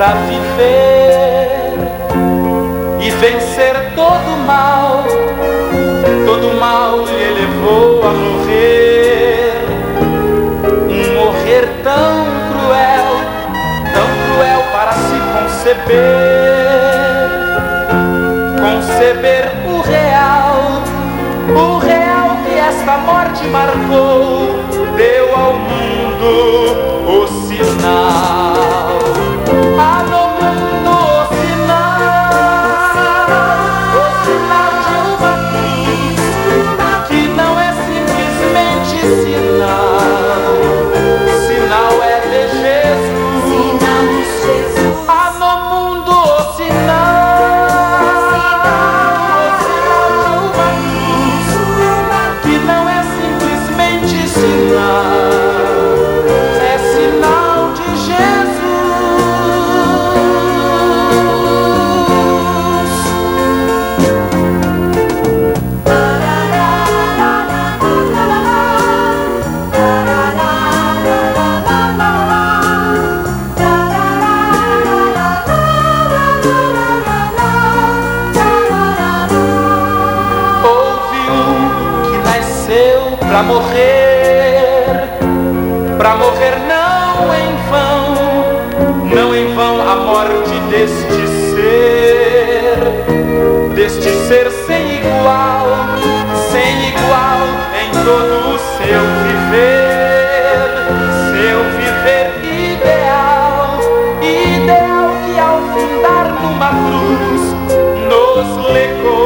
para viver e vencer todo mal lhe levou a morrer. Um morrer tão cruel para se conceber o real que esta morte marcou, deu ao mundo o sinal. Ah, no mundo o sinal de uma cruz, que não é simplesmente sinal é de Jesus. Ah, no mundo o sinal de uma cruz, que não é simplesmente é sinal de Jesus. Houve um que nasceu pra morrer não em vão a morte deste ser sem igual em todo o seu viver ideal que ao findar numa cruz nos legou